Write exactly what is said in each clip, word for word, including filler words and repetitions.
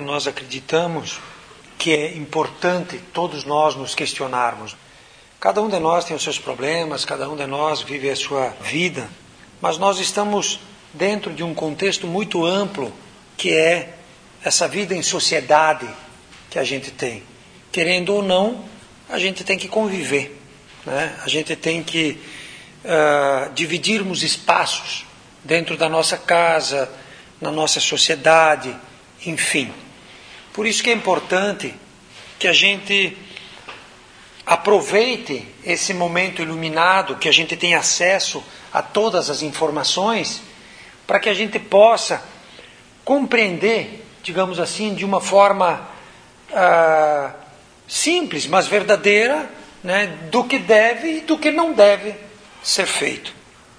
Nós acreditamos que é importante todos nós nos questionarmos. Cada um de nós tem os seus problemas, cada um de nós vive a sua vida, mas nós estamos dentro de um contexto muito amplo, que é essa vida em sociedade que a gente tem. Querendo ou não, a gente tem que conviver, né? A gente tem que uh, dividirmos espaços dentro da nossa casa, na nossa sociedade, enfim. Por isso que é importante que a gente aproveite esse momento iluminado, que a gente tenha acesso a todas as informações, para que a gente possa compreender, digamos assim, de uma forma uh, simples, mas verdadeira, né, do que deve e do que não deve ser feito.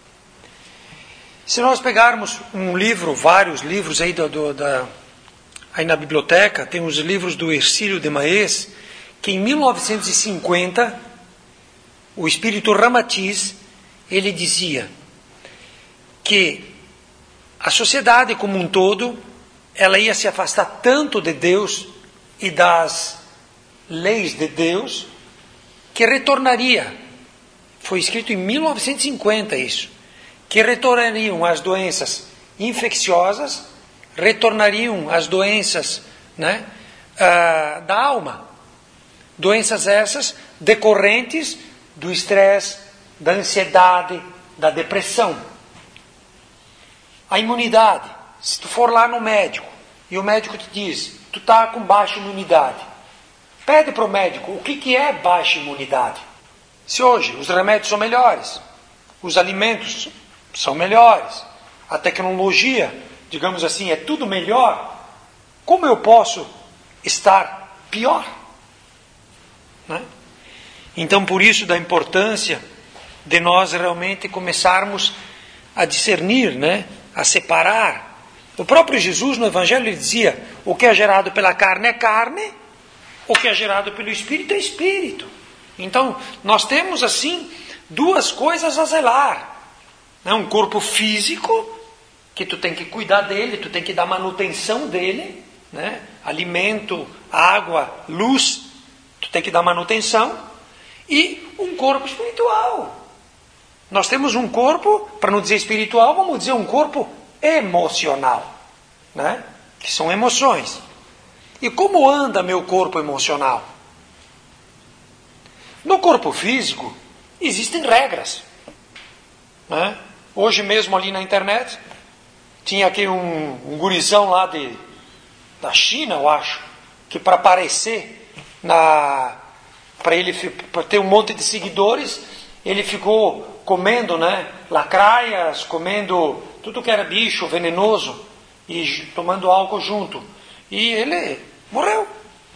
Se nós pegarmos um livro, vários livros aí, do, do, da, aí na biblioteca, tem os livros do Hercílio de Maes, que em mil novecentos e cinquenta, o espírito Ramatiz, ele dizia que a sociedade como um todo, ela ia se afastar tanto de Deus e das leis de Deus, que retornaria, foi escrito em mil novecentos e cinquenta isso, que retornariam as doenças infecciosas, retornariam as doenças, né, uh, da alma. Doenças essas decorrentes do estresse, da ansiedade, da depressão. A imunidade. Se tu for lá no médico e o médico te diz, tu está com baixa imunidade, pede para o médico o que, que é baixa imunidade. Se hoje os remédios são melhores, os alimentos são melhores, a tecnologia, digamos assim, é tudo melhor, como eu posso estar pior? Né? Então, por isso da importância de nós realmente começarmos a discernir, né? A separar. O próprio Jesus no Evangelho ele dizia, o que é gerado pela carne é carne, o que é gerado pelo Espírito é Espírito. Então, nós temos assim duas coisas a zelar. Né? Um corpo físico, que tu tem que cuidar dele, tu tem que dar manutenção dele, né? Alimento, água, luz, tu tem que dar manutenção, e um corpo espiritual. Nós temos um corpo, para não dizer espiritual, vamos dizer um corpo emocional, né? Que são emoções. E como anda meu corpo emocional? No corpo físico, existem regras, né? Hoje mesmo ali na internet, tinha aqui um, um gurizão lá de, da China, eu acho, que para aparecer, na, para ele para ter um monte de seguidores, ele ficou comendo, né, lacraias, comendo tudo que era bicho venenoso e tomando álcool junto. E ele morreu.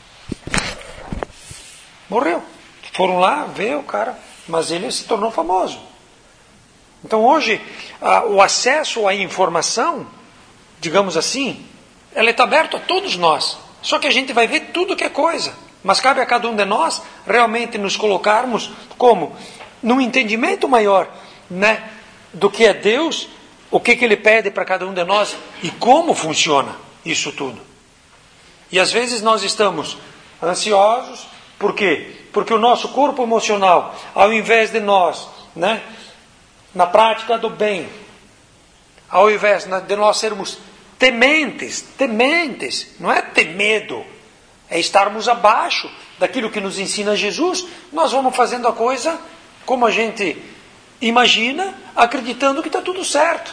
Morreu. Foram lá ver o cara, mas ele se tornou famoso. Então hoje, a, o acesso à informação, digamos assim, ela está aberto a todos nós. Só que a gente vai ver tudo que é coisa. Mas cabe a cada um de nós realmente nos colocarmos como? Num entendimento maior, né, do que é Deus, o que, que Ele pede para cada um de nós e como funciona isso tudo. E às vezes nós estamos ansiosos, por quê? Porque o nosso corpo emocional, ao invés de nós, né, na prática do bem, ao invés de nós sermos tementes, tementes, não é ter medo, é estarmos abaixo daquilo que nos ensina Jesus, nós vamos fazendo a coisa como a gente imagina, acreditando que está tudo certo.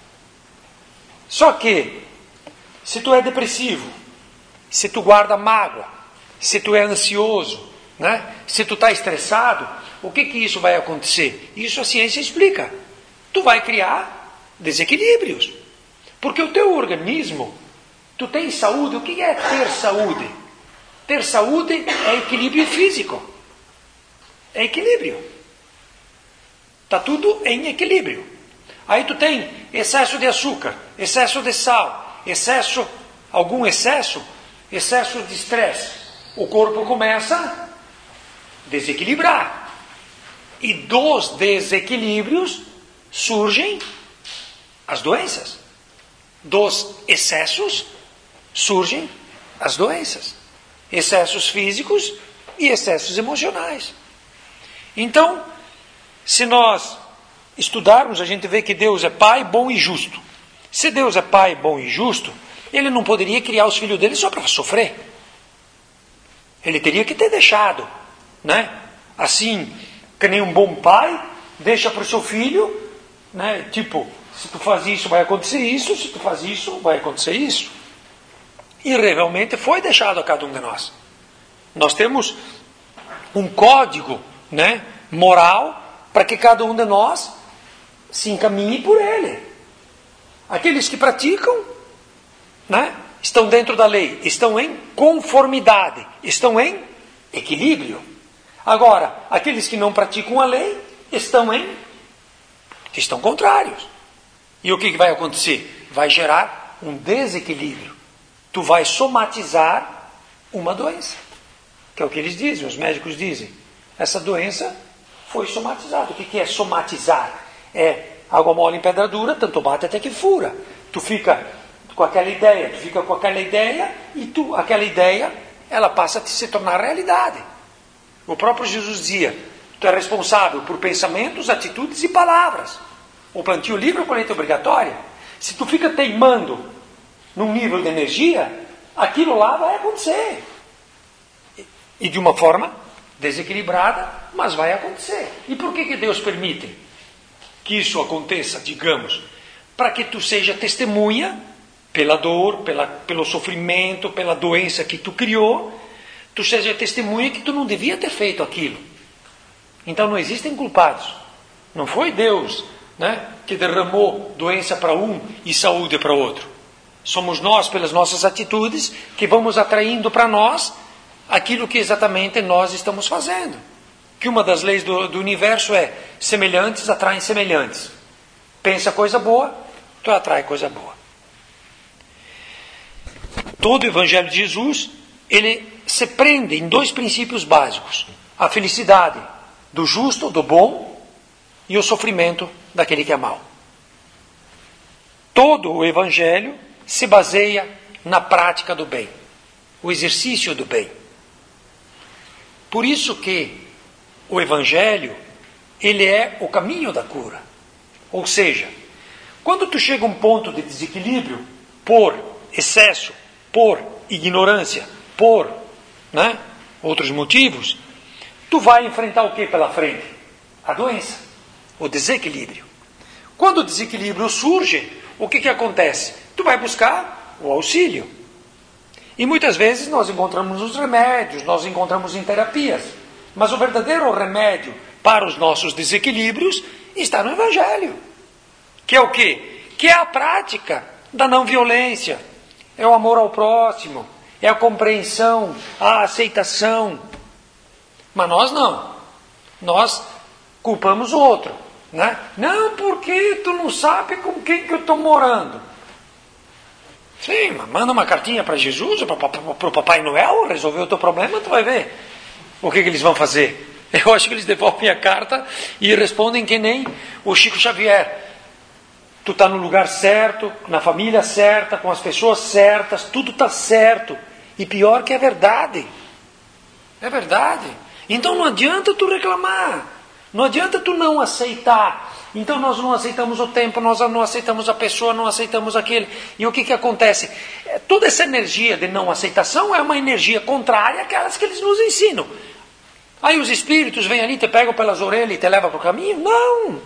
Só que, se tu é depressivo, se tu guarda mágoa, se tu é ansioso, né? Se tu está estressado, o que que isso vai acontecer? Isso a ciência explica. Tu vai criar desequilíbrios. Porque o teu organismo, tu tens saúde. O que é ter saúde? Ter saúde é equilíbrio físico. É equilíbrio. Está tudo em equilíbrio. Aí tu tem excesso de açúcar, excesso de sal, excesso, algum excesso, excesso de estresse. O corpo começa a desequilibrar. E dos desequilíbrios surgem as doenças. Dos excessos surgem as doenças, excessos físicos e excessos emocionais. Então, se nós estudarmos, a gente vê que Deus é Pai bom e justo. Se Deus é Pai bom e justo, Ele não poderia criar os filhos dele só para sofrer. Ele teria que ter deixado, né? Assim, que nem um bom pai, deixa para o seu filho, né? Tipo, se tu faz isso, vai acontecer isso, se tu faz isso, vai acontecer isso. E realmente foi deixado a cada um de nós. Nós temos um código, né, moral para que cada um de nós se encaminhe por ele. Aqueles que praticam, né, estão dentro da lei, estão em conformidade, estão em equilíbrio. Agora, aqueles que não praticam a lei estão em estão contrários. E o que vai acontecer? Vai gerar um desequilíbrio. Tu vai somatizar uma doença, que é o que eles dizem, os médicos dizem. Essa doença foi somatizada. O que é somatizar? É água mole em pedra dura, tanto bate até que fura. Tu fica com aquela ideia, tu fica com aquela ideia e tu, aquela ideia, ela passa a se tornar realidade. O próprio Jesus dizia, tu é responsável por pensamentos, atitudes e palavras. O plantio livre ou a colheita obrigatória. Se tu fica teimando num nível de energia, aquilo lá vai acontecer. E de uma forma desequilibrada, mas vai acontecer. E por que que Deus permite que isso aconteça, digamos? Para que tu seja testemunha, pela dor, pela, pelo sofrimento, pela doença que tu criou, tu seja testemunha que tu não devia ter feito aquilo. Então não existem culpados. Não foi Deus, né, que derramou doença para um e saúde para outro. Somos nós, pelas nossas atitudes, que vamos atraindo para nós aquilo que exatamente nós estamos fazendo. Que uma das leis do, do universo é semelhantes atraem semelhantes. Pensa coisa boa, tu atrai coisa boa. Todo o Evangelho de Jesus, ele se prende em dois princípios básicos. A felicidade do justo, do bom, e o sofrimento daquele que é mau. Todo o Evangelho se baseia na prática do bem, o exercício do bem. Por isso que o Evangelho, ele é o caminho da cura. Ou seja, quando tu chega a um ponto de desequilíbrio, por excesso, por ignorância, por, né, outros motivos, tu vai enfrentar o que pela frente? A doença, o desequilíbrio. Quando o desequilíbrio surge, o que que acontece? Tu vai buscar o auxílio. E muitas vezes nós encontramos os remédios, nós encontramos em terapias. Mas o verdadeiro remédio para os nossos desequilíbrios está no Evangelho. Que é o quê? Que é a prática da não violência. É o amor ao próximo. É a compreensão, a aceitação. Mas nós não. Nós culpamos o outro. Né? Não, porque tu não sabe com quem que eu estou morando. Sim, mas manda uma cartinha para Jesus, para o Papai Noel, resolver o teu problema, tu vai ver o que, que eles vão fazer. Eu acho que eles devolvem a carta e respondem que nem o Chico Xavier. Tu está no lugar certo, na família certa, com as pessoas certas, tudo está certo. E pior que é verdade. É verdade. Então não adianta tu reclamar. Não adianta tu não aceitar. Então nós não aceitamos o tempo, nós não aceitamos a pessoa, não aceitamos aquele. E o que que acontece? Toda essa energia de não aceitação é uma energia contrária àquelas que eles nos ensinam. Aí os espíritos vêm ali, te pegam pelas orelhas e te levam para o caminho? Não.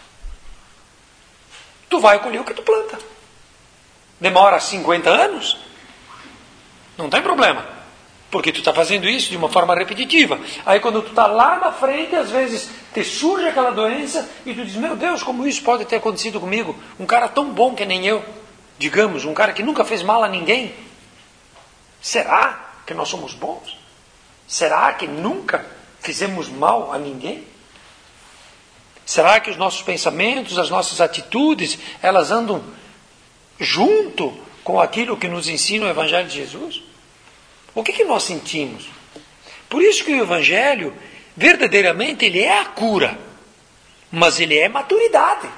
Tu vai colher o que tu planta. Demora cinquenta anos? Não tem problema. Porque tu está fazendo isso de uma forma repetitiva. Aí quando tu está lá na frente, às vezes te surge aquela doença e tu diz, meu Deus, como isso pode ter acontecido comigo? Um cara tão bom que nem eu. Digamos, um cara que nunca fez mal a ninguém. Será que nós somos bons? Será que nunca fizemos mal a ninguém? Será que os nossos pensamentos, as nossas atitudes, elas andam junto com aquilo que nos ensina o Evangelho de Jesus? O que que nós sentimos? Por isso que o Evangelho, verdadeiramente, ele é a cura. Mas ele é maturidade.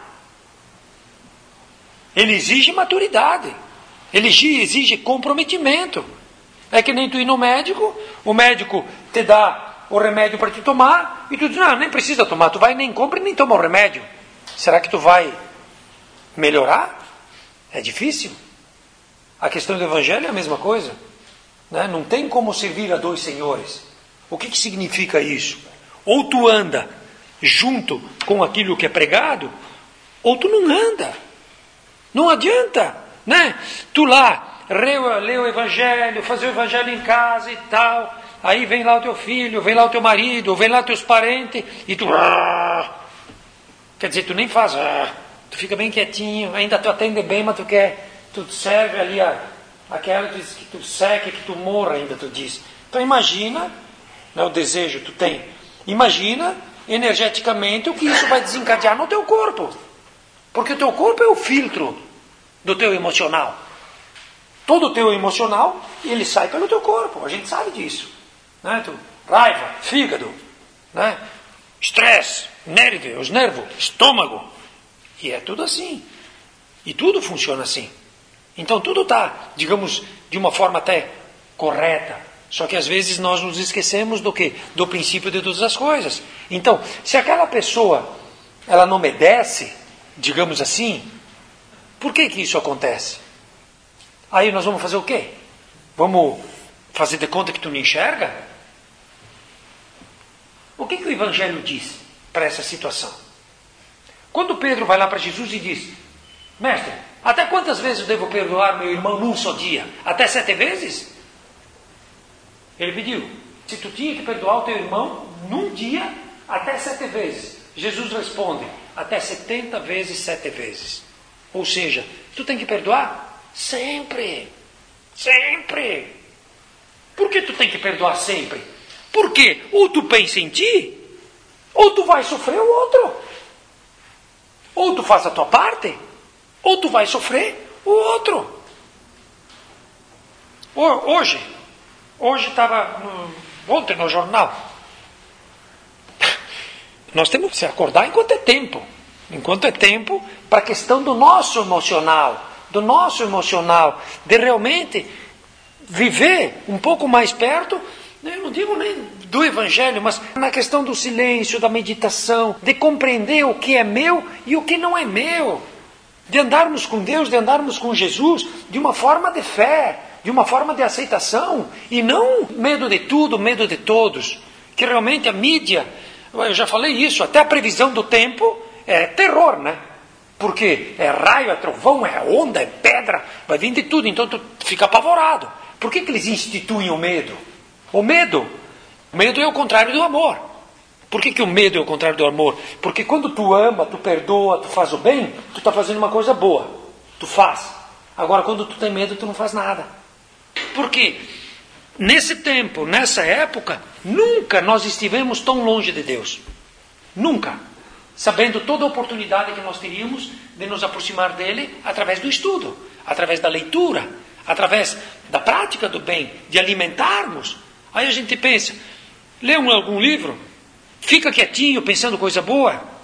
Ele exige maturidade. Ele exige comprometimento. É que nem tu ir no médico, o médico te dá o remédio para te tomar, e tu diz, não, nem precisa tomar, tu vai nem compra e nem toma o remédio. Será que tu vai melhorar? É difícil. A questão do Evangelho é a mesma coisa. Né? Não tem como servir a dois senhores. O que, que significa isso? Ou tu anda junto com aquilo que é pregado, ou tu não anda. Não adianta. Né? Tu lá, lê o Evangelho, fazer o Evangelho em casa e tal, aí vem lá o teu filho, vem lá o teu marido, vem lá teus parentes, e tu... Quer dizer, tu nem faz... Tu fica bem quietinho, ainda tu atende bem, mas tu quer... Tu serve ali a, aquela que tu seca, que tu morra ainda, tu diz. Então imagina, né, o desejo tu tem. Imagina, energeticamente, o que isso vai desencadear no teu corpo. Porque o teu corpo é o filtro do teu emocional. Todo o teu emocional, ele sai pelo teu corpo. A gente sabe disso. Né? Tu, raiva, fígado, né? Estresse, nerve, os nervos, estômago. E é tudo assim. E tudo funciona assim. Então tudo está, digamos, de uma forma até correta. Só que às vezes nós nos esquecemos do quê? Do princípio de todas as coisas. Então, se aquela pessoa, ela não obedece, digamos assim, por que que isso acontece? Aí nós vamos fazer o quê? Vamos fazer de conta que tu não enxerga? O que que o Evangelho diz para essa situação? Quando Pedro vai lá para Jesus e diz, mestre, até quantas vezes eu devo perdoar meu irmão num só dia? Até sete vezes? Ele pediu, se tu tinha que perdoar o teu irmão num dia, até sete vezes. Jesus responde, até setenta vezes sete vezes. Ou seja, tu tem que perdoar sempre. Sempre. Por que tu tem que perdoar sempre? Porque ou tu pensa em ti, ou tu vai sofrer o outro. Ou tu faz a tua parte, ou tu vai sofrer o outro. Hoje, hoje estava, ontem no jornal, nós temos que se acordar enquanto é tempo. Enquanto é tempo para a questão do nosso emocional, do nosso emocional, de realmente viver um pouco mais perto, eu não digo nem do Evangelho, mas na questão do silêncio, da meditação, de compreender o que é meu e o que não é meu. De andarmos com Deus, de andarmos com Jesus, de uma forma de fé, de uma forma de aceitação, e não medo de tudo, medo de todos. Que realmente a mídia, eu já falei isso, até a previsão do tempo é terror, né? Porque é raio, é trovão, é onda, é pedra, vai vir de tudo, então tu fica apavorado. Por que que eles instituem o medo? O medo, o medo é o contrário do amor. Por que que o medo é o contrário do amor? Porque quando tu ama, tu perdoa, tu faz o bem, tu está fazendo uma coisa boa. Tu faz. Agora, quando tu tem medo, tu não faz nada. Por quê? Nesse tempo, nessa época, nunca nós estivemos tão longe de Deus. Nunca. Sabendo toda a oportunidade que nós teríamos de nos aproximar dele através do estudo, através da leitura, através da prática do bem, de alimentarmos. Aí a gente pensa, lê um, algum livro, fica quietinho pensando coisa boa.